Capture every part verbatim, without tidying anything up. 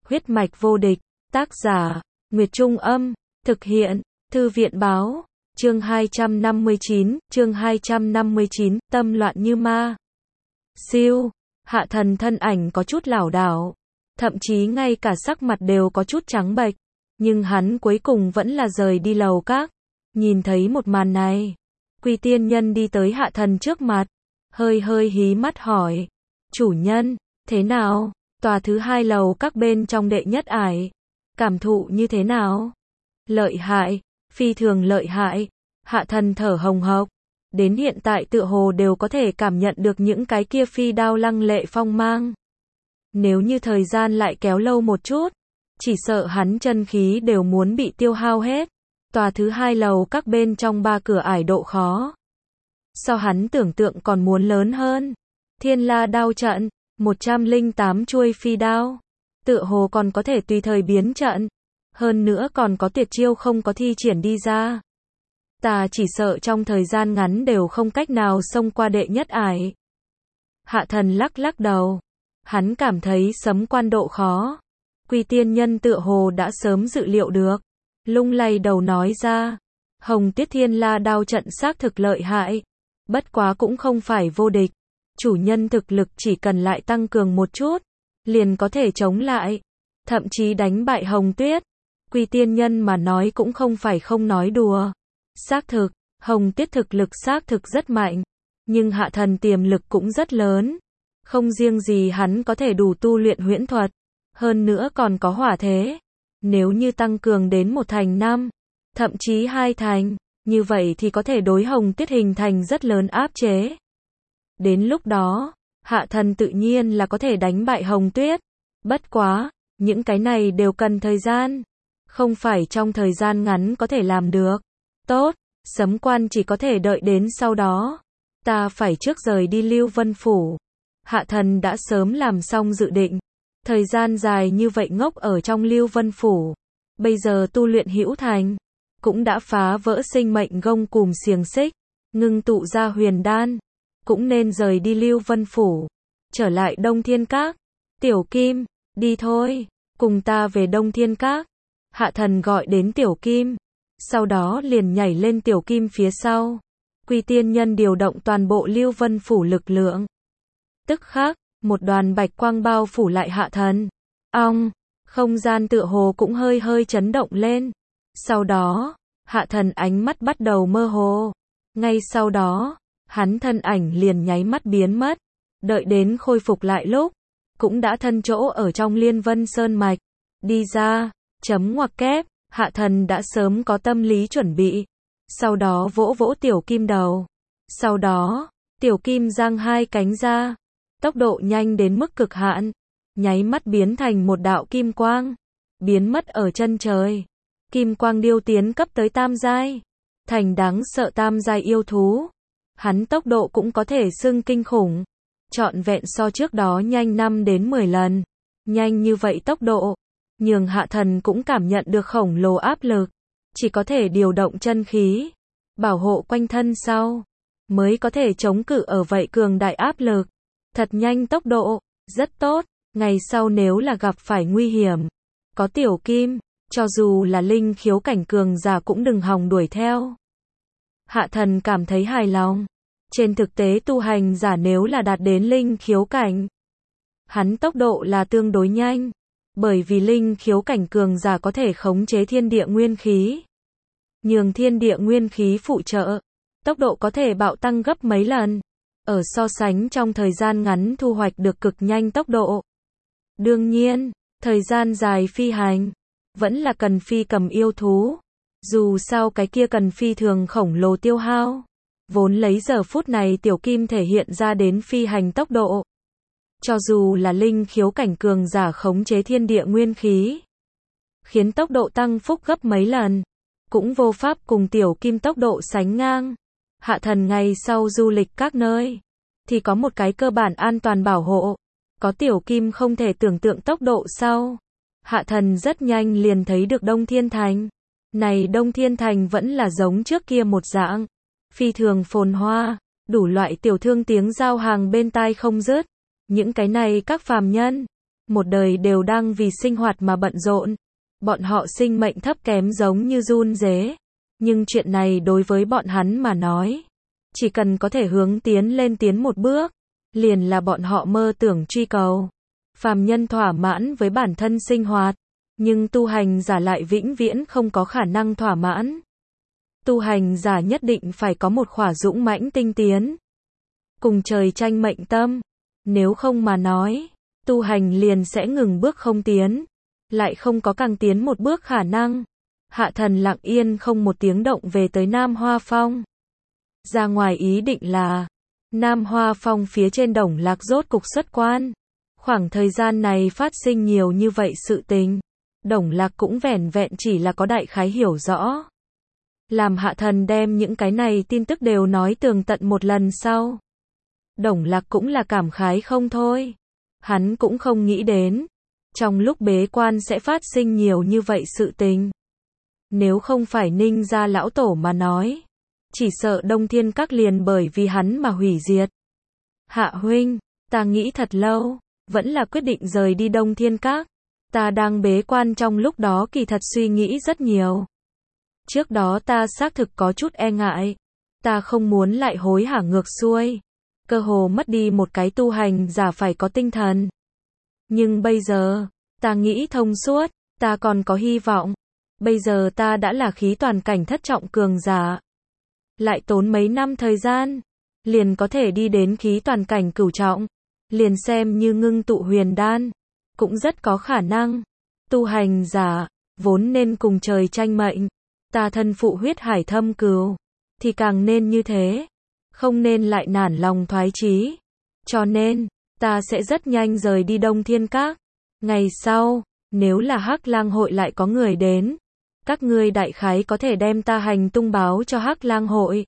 Huyết mạch vô địch, tác giả, Nguyệt Trung Âm, thực hiện, Thư viện Báo, chương hai trăm năm mươi chín, chương hai trăm năm mươi chín, tâm loạn như ma. Siêu, Hạ Thần thân ảnh có chút lảo đảo, thậm chí ngay cả sắc mặt đều có chút trắng bệch, nhưng hắn cuối cùng vẫn là rời đi lầu các. Nhìn thấy một màn này, Quy Tiên Nhân đi tới Hạ Thần trước mặt, hơi hơi hí mắt hỏi, chủ nhân, thế nào? Tòa thứ hai lầu các bên trong đệ nhất ải, cảm thụ như thế nào? Lợi hại, phi thường lợi hại. Hạ Thần thở hồng hộc, đến hiện tại tựa hồ đều có thể cảm nhận được những cái kia phi đao lăng lệ phong mang. Nếu như thời gian lại kéo lâu một chút, chỉ sợ hắn chân khí đều muốn bị tiêu hao hết. Tòa thứ hai lầu các bên trong ba cửa ải độ khó, so hắn tưởng tượng còn muốn lớn hơn. Thiên La đao trận, một trăm lẻ tám chuôi phi đao, tựa hồ còn có thể tùy thời biến trận, hơn nữa còn có tuyệt chiêu không có thi triển đi ra. Ta chỉ sợ trong thời gian ngắn đều không cách nào xông qua đệ nhất ải. Hạ Thần lắc lắc đầu, hắn cảm thấy sấm quan độ khó. Quy Tiên Nhân tựa hồ đã sớm dự liệu được, lung lay đầu nói ra, Hồng Tiết Thiên La đao trận xác thực lợi hại, bất quá cũng không phải vô địch. Chủ nhân thực lực chỉ cần lại tăng cường một chút, liền có thể chống lại, thậm chí đánh bại Hồng Tuyết. Quy Tiên Nhân mà nói cũng không phải không nói đùa. Xác thực, Hồng Tiết thực lực xác thực rất mạnh, nhưng Hạ Thần tiềm lực cũng rất lớn. Không riêng gì hắn có thể đủ tu luyện huyễn thuật, hơn nữa còn có hỏa thế. Nếu như tăng cường đến một thành năm, thậm chí hai thành, như vậy thì có thể đối Hồng Tiết hình thành rất lớn áp chế. Đến lúc đó, Hạ Thần tự nhiên là có thể đánh bại Hồng Tuyết. Bất quá, những cái này đều cần thời gian, không phải trong thời gian ngắn có thể làm được. Tốt, sấm quan chỉ có thể đợi đến sau đó. Ta phải trước rời đi Lưu Vân Phủ. Hạ Thần đã sớm làm xong dự định. Thời gian dài như vậy ngốc ở trong Lưu Vân Phủ. Bây giờ tu luyện hữu thành, cũng đã phá vỡ sinh mệnh gông cùm xiềng xích, ngưng tụ ra huyền đan. Cũng nên rời đi Lưu Vân Phủ, trở lại Đông Thiên Các. Tiểu Kim, đi thôi, cùng ta về Đông Thiên Các. Hạ Thần gọi đến Tiểu Kim, sau đó liền nhảy lên Tiểu Kim phía sau. Quy Tiên Nhân điều động toàn bộ Lưu Vân Phủ lực lượng. Tức khắc, một đoàn bạch quang bao phủ lại Hạ Thần. Ong, không gian tựa hồ cũng hơi hơi chấn động lên. Sau đó, Hạ Thần ánh mắt bắt đầu mơ hồ. Ngay sau đó, hắn thân ảnh liền nháy mắt biến mất, đợi đến khôi phục lại lúc, cũng đã thân chỗ ở trong Liên Vân Sơn Mạch. Đi ra, chấm ngoặc kép, Hạ Thần đã sớm có tâm lý chuẩn bị. Sau đó vỗ vỗ Tiểu Kim đầu. Sau đó, Tiểu Kim giang hai cánh ra, tốc độ nhanh đến mức cực hạn, nháy mắt biến thành một đạo kim quang, biến mất ở chân trời. Kim quang điêu tiến cấp tới tam giai, thành đáng sợ tam giai yêu thú. Hắn tốc độ cũng có thể xưng kinh khủng, trọn vẹn so trước đó nhanh năm đến mười lần. Nhanh như vậy tốc độ, nhường Hạ Thần cũng cảm nhận được khổng lồ áp lực, chỉ có thể điều động chân khí, bảo hộ quanh thân sau, mới có thể chống cự ở vậy cường đại áp lực. Thật nhanh tốc độ, rất tốt, ngày sau nếu là gặp phải nguy hiểm, có Tiểu Kim, cho dù là linh khiếu cảnh cường giả cũng đừng hòng đuổi theo. Hạ Thần cảm thấy hài lòng. Trên thực tế tu hành giả nếu là đạt đến linh khiếu cảnh, hắn tốc độ là tương đối nhanh, bởi vì linh khiếu cảnh cường giả có thể khống chế thiên địa nguyên khí, nhường thiên địa nguyên khí phụ trợ, tốc độ có thể bạo tăng gấp mấy lần, ở so sánh trong thời gian ngắn thu hoạch được cực nhanh tốc độ. Đương nhiên, thời gian dài phi hành, vẫn là cần phi cầm yêu thú. Dù sao cái kia cần phi thường khổng lồ tiêu hao. Vốn lấy giờ phút này Tiểu Kim thể hiện ra đến phi hành tốc độ. Cho dù là linh khiếu cảnh cường giả khống chế thiên địa nguyên khí, khiến tốc độ tăng phúc gấp mấy lần, cũng vô pháp cùng Tiểu Kim tốc độ sánh ngang. Hạ Thần ngày sau du lịch các nơi, thì có một cái cơ bản an toàn bảo hộ. Có Tiểu Kim không thể tưởng tượng tốc độ sau. Hạ Thần rất nhanh liền thấy được Đông Thiên Thành. Này Đông Thiên Thành vẫn là giống trước kia một dạng, phi thường phồn hoa, đủ loại tiểu thương tiếng giao hàng bên tai không dứt. Những cái này các phàm nhân, một đời đều đang vì sinh hoạt mà bận rộn. Bọn họ sinh mệnh thấp kém giống như run rế. Nhưng chuyện này đối với bọn hắn mà nói, chỉ cần có thể hướng tiến lên tiến một bước, liền là bọn họ mơ tưởng truy cầu. Phàm nhân thỏa mãn với bản thân sinh hoạt, nhưng tu hành giả lại vĩnh viễn không có khả năng thỏa mãn. Tu hành giả nhất định phải có một khỏa dũng mãnh tinh tiến, cùng trời tranh mệnh tâm, nếu không mà nói, tu hành liền sẽ ngừng bước không tiến, lại không có càng tiến một bước khả năng. Hạ Thần lặng yên không một tiếng động về tới Nam Hoa Phong. Ra ngoài ý định là, Nam Hoa Phong phía trên Đồng Lạc rốt cục xuất quan. Khoảng thời gian này phát sinh nhiều như vậy sự tình, Đồng Lạc cũng vẻn vẹn chỉ là có đại khái hiểu rõ. Làm Hạ Thần đem những cái này tin tức đều nói tường tận một lần sau, Đồng Lạc cũng là cảm khái không thôi. Hắn cũng không nghĩ đến, trong lúc bế quan sẽ phát sinh nhiều như vậy sự tình. Nếu không phải Ninh gia lão tổ mà nói, chỉ sợ Đông Thiên Các liền bởi vì hắn mà hủy diệt. Hạ huynh, ta nghĩ thật lâu, vẫn là quyết định rời đi Đông Thiên Các. Ta đang bế quan trong lúc đó kỳ thật suy nghĩ rất nhiều. Trước đó ta xác thực có chút e ngại. Ta không muốn lại hối hả ngược xuôi. Cơ hồ mất đi một cái tu hành giả phải có tinh thần. Nhưng bây giờ, ta nghĩ thông suốt, ta còn có hy vọng. Bây giờ ta đã là khí toàn cảnh thất trọng cường giả. Lại tốn mấy năm thời gian, liền có thể đi đến khí toàn cảnh cửu trọng. Liền xem như ngưng tụ huyền đan, cũng rất có khả năng. Tu hành giả, vốn nên cùng trời tranh mệnh. Ta thân phụ huyết hải thâm cừu, thì càng nên như thế. Không nên lại nản lòng thoái chí. Cho nên, ta sẽ rất nhanh rời đi Đông Thiên Các. Ngày sau, nếu là Hắc Lang hội lại có người đến, các ngươi đại khái có thể đem ta hành tung báo cho Hắc Lang hội.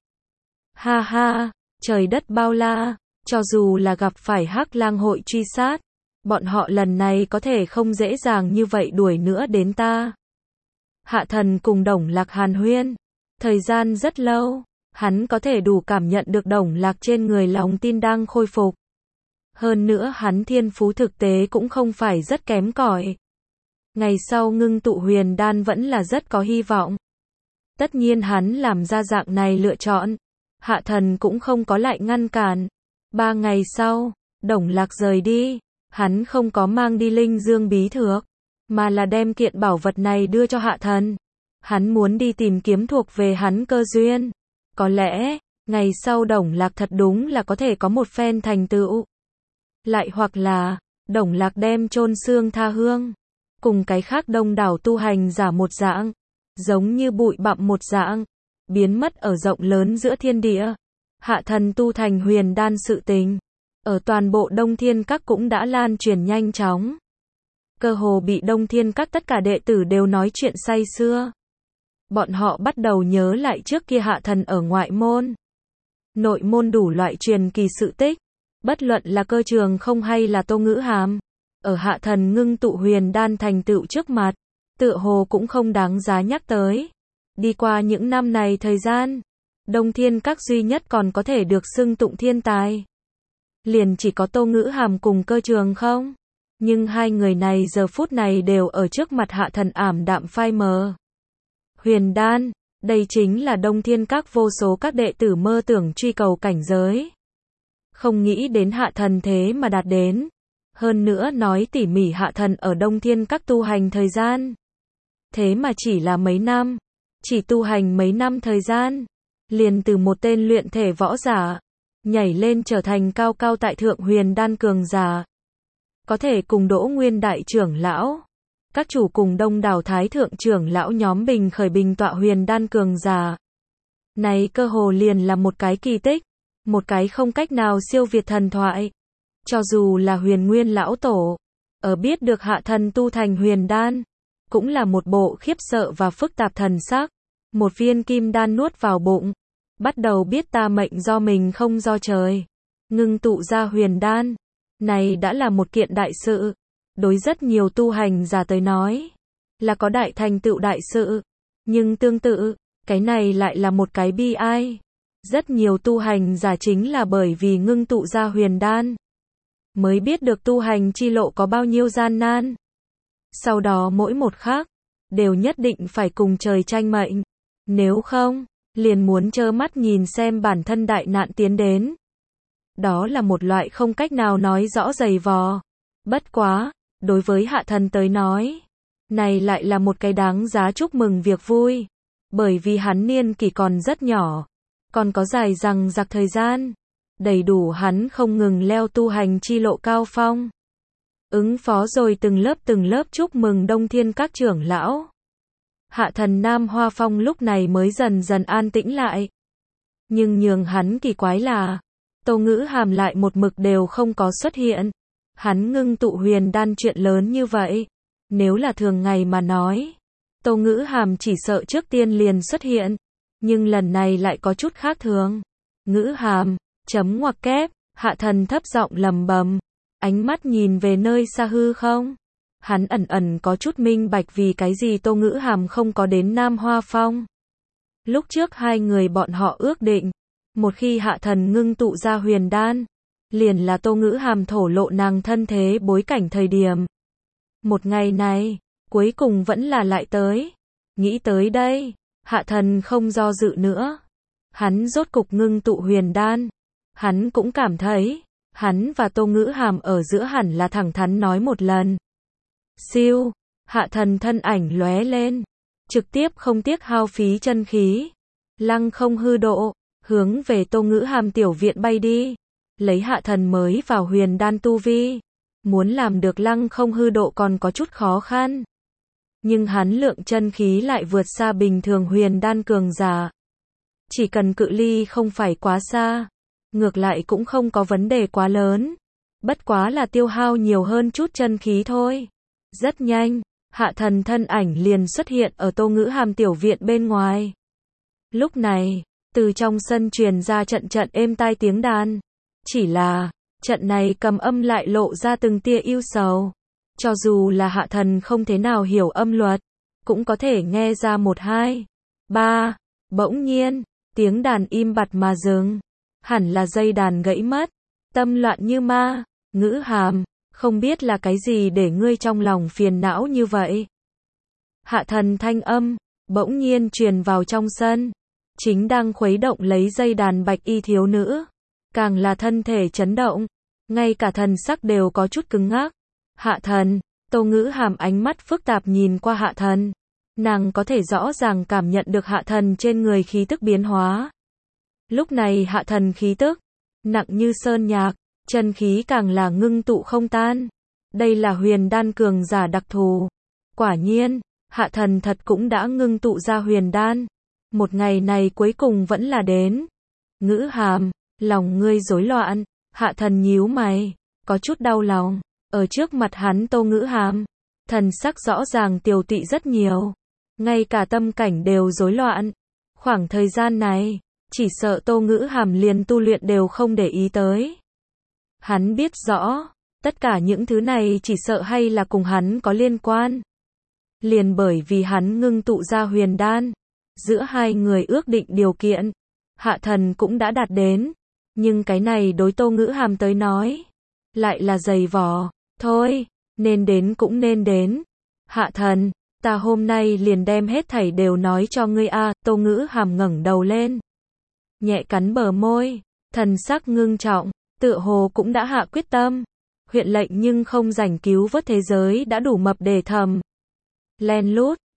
Ha ha, trời đất bao la, cho dù là gặp phải Hắc Lang hội truy sát, bọn họ lần này có thể không dễ dàng như vậy đuổi nữa đến ta. Hạ Thần cùng Đồng Lạc hàn huyên, thời gian rất lâu, hắn có thể đủ cảm nhận được Đồng Lạc trên người lòng tin đang khôi phục. Hơn nữa hắn thiên phú thực tế cũng không phải rất kém cỏi. Ngày sau ngưng tụ huyền đan vẫn là rất có hy vọng. Tất nhiên hắn làm ra dạng này lựa chọn, Hạ Thần cũng không có lại ngăn cản. Ba ngày sau, Đồng Lạc rời đi, hắn không có mang đi linh dương bí thược, mà là đem kiện bảo vật này đưa cho Hạ Thần. Hắn muốn đi tìm kiếm thuộc về hắn cơ duyên. Có lẽ, ngày sau Đồng Lạc thật đúng là có thể có một phen thành tựu. Lại hoặc là, Đồng Lạc đem chôn xương tha hương, cùng cái khác đông đảo tu hành giả một dạng, giống như bụi bặm một dạng, biến mất ở rộng lớn giữa thiên địa. Hạ Thần tu thành huyền đan sự tình, ở toàn bộ Đông Thiên Các cũng đã lan truyền nhanh chóng. Cơ hồ bị Đông Thiên Các tất cả đệ tử đều nói chuyện say sưa. Bọn họ bắt đầu nhớ lại trước kia Hạ Thần ở ngoại môn, nội môn đủ loại truyền kỳ sự tích, bất luận là Cơ Trường Không hay là Tô Ngữ Hàm, ở Hạ Thần ngưng tụ huyền đan thành tựu trước mặt, tựa hồ cũng không đáng giá nhắc tới. Đi qua những năm này thời gian, Đông Thiên Các duy nhất còn có thể được xưng tụng thiên tài, liền chỉ có Tô Ngữ Hàm cùng Cơ Trường Không. Nhưng hai người này giờ phút này đều ở trước mặt Hạ Thần ảm đạm phai mờ. Huyền đan, đây chính là Đông Thiên Các vô số các đệ tử mơ tưởng truy cầu cảnh giới. Không nghĩ đến Hạ Thần thế mà đạt đến. Hơn nữa nói tỉ mỉ Hạ Thần ở Đông Thiên Các tu hành thời gian. Thế mà chỉ là mấy năm. Chỉ tu hành mấy năm thời gian. Liền từ một tên luyện thể võ giả, nhảy lên trở thành cao cao tại thượng huyền đan cường giả. Có thể cùng Đỗ Nguyên đại trưởng lão, các chủ cùng đông đảo thái thượng trưởng lão nhóm bình khởi bình tọa huyền đan cường giả. Này cơ hồ liền là một cái kỳ tích, một cái không cách nào siêu việt thần thoại. Cho dù là Huyền Nguyên lão tổ, ở biết được Hạ Thần tu thành huyền đan, cũng là một bộ khiếp sợ và phức tạp thần sắc. Một viên kim đan nuốt vào bụng, bắt đầu biết ta mệnh do mình không do trời. Ngưng tụ ra huyền đan, này đã là một kiện đại sự. Đối rất nhiều tu hành giả tới nói, là có đại thành tựu đại sự. Nhưng tương tự, cái này lại là một cái bi ai. Rất nhiều tu hành giả chính là bởi vì ngưng tụ ra huyền đan, mới biết được tu hành chi lộ có bao nhiêu gian nan. Sau đó mỗi một khắc, đều nhất định phải cùng trời tranh mệnh. Nếu không, liền muốn trơ mắt nhìn xem bản thân đại nạn tiến đến. Đó là một loại không cách nào nói rõ dày vò. Bất quá, đối với Hạ Thần tới nói, này lại là một cái đáng giá chúc mừng việc vui. Bởi vì hắn niên kỷ còn rất nhỏ, còn có dài dằng dặc thời gian, đầy đủ hắn không ngừng leo tu hành chi lộ cao phong. Ứng phó rồi từng lớp từng lớp chúc mừng Đông Thiên các trưởng lão. Hạ Thần Nam Hoa Phong lúc này mới dần dần an tĩnh lại. Nhưng nhường hắn kỳ quái là, Tô Ngữ Hàm lại một mực đều không có xuất hiện. Hắn ngưng tụ huyền đan chuyện lớn như vậy, nếu là thường ngày mà nói, Tô Ngữ Hàm chỉ sợ trước tiên liền xuất hiện, nhưng lần này lại có chút khác thường. Ngữ Hàm, chấm ngoặc kép, Hạ Thần thấp giọng lầm bầm, ánh mắt nhìn về nơi xa hư không. Hắn ẩn ẩn có chút minh bạch vì cái gì Tô Ngữ Hàm không có đến Nam Hoa Phong. Lúc trước hai người bọn họ ước định, một khi Hạ Thần ngưng tụ ra huyền đan, liền là Tô Ngữ Hàm thổ lộ nàng thân thế bối cảnh thời điểm. Một ngày này, cuối cùng vẫn là lại tới. Nghĩ tới đây, Hạ Thần không do dự nữa. Hắn rốt cục ngưng tụ huyền đan. Hắn cũng cảm thấy, hắn và Tô Ngữ Hàm ở giữa hẳn là thẳng thắn nói một lần. Siêu, Hạ Thần thân ảnh lóe lên, trực tiếp không tiếc hao phí chân khí, lăng không hư độ, hướng về Tô Ngữ Hàm tiểu viện bay đi. Lấy Hạ Thần mới vào huyền đan tu vi, muốn làm được lăng không hư độ còn có chút khó khăn. Nhưng hắn lượng chân khí lại vượt xa bình thường huyền đan cường giả. Chỉ cần cự ly không phải quá xa, ngược lại cũng không có vấn đề quá lớn. Bất quá là tiêu hao nhiều hơn chút chân khí thôi. Rất nhanh, Hạ Thần thân ảnh liền xuất hiện ở Tô Ngữ Hàm tiểu viện bên ngoài. Lúc này, từ trong sân truyền ra trận trận êm tai tiếng đàn. Chỉ là, trận này cầm âm lại lộ ra từng tia ưu sầu. Cho dù là Hạ Thần không thế nào hiểu âm luật, cũng có thể nghe ra một hai, ba. Bỗng nhiên, tiếng đàn im bặt mà dừng. Hẳn là dây đàn gãy mất. Tâm loạn như ma. Ngữ Hàm, không biết là cái gì để ngươi trong lòng phiền não như vậy. Hạ Thần thanh âm, bỗng nhiên truyền vào trong sân. Chính đang khuấy động lấy dây đàn bạch y thiếu nữ. Càng là thân thể chấn động. Ngay cả thần sắc đều có chút cứng ngắc. Hạ Thần, Tô Ngữ Hàm ánh mắt phức tạp nhìn qua Hạ Thần. Nàng có thể rõ ràng cảm nhận được Hạ Thần trên người khí tức biến hóa. Lúc này Hạ Thần khí tức, nặng như sơn nhạc, chân khí càng là ngưng tụ không tan. Đây là huyền đan cường giả đặc thù. Quả nhiên, Hạ Thần thật cũng đã ngưng tụ ra huyền đan. Một ngày này cuối cùng vẫn là đến. Ngữ Hàm, lòng ngươi rối loạn. Hạ Thần nhíu mày, có chút đau lòng. Ở trước mặt hắn Tô Ngữ Hàm, thần sắc rõ ràng tiều tụy rất nhiều. Ngay cả tâm cảnh đều rối loạn. Khoảng thời gian này, chỉ sợ Tô Ngữ Hàm liền tu luyện đều không để ý tới. Hắn biết rõ, tất cả những thứ này chỉ sợ hay là cùng hắn có liên quan. Liền bởi vì hắn ngưng tụ ra huyền đan, giữa hai người ước định điều kiện, Hạ Thần cũng đã đạt đến. Nhưng cái này đối Tô Ngữ Hàm tới nói, lại là dày vò. Thôi, nên đến cũng nên đến. Hạ Thần, ta hôm nay liền đem hết thảy đều nói cho ngươi a. Tô Ngữ Hàm ngẩng đầu lên, nhẹ cắn bờ môi, thần sắc ngưng trọng, tựa hồ cũng đã hạ quyết tâm. Huyện lệnh nhưng không rảnh cứu vớt thế giới đã đủ mập để thầm. Len lút,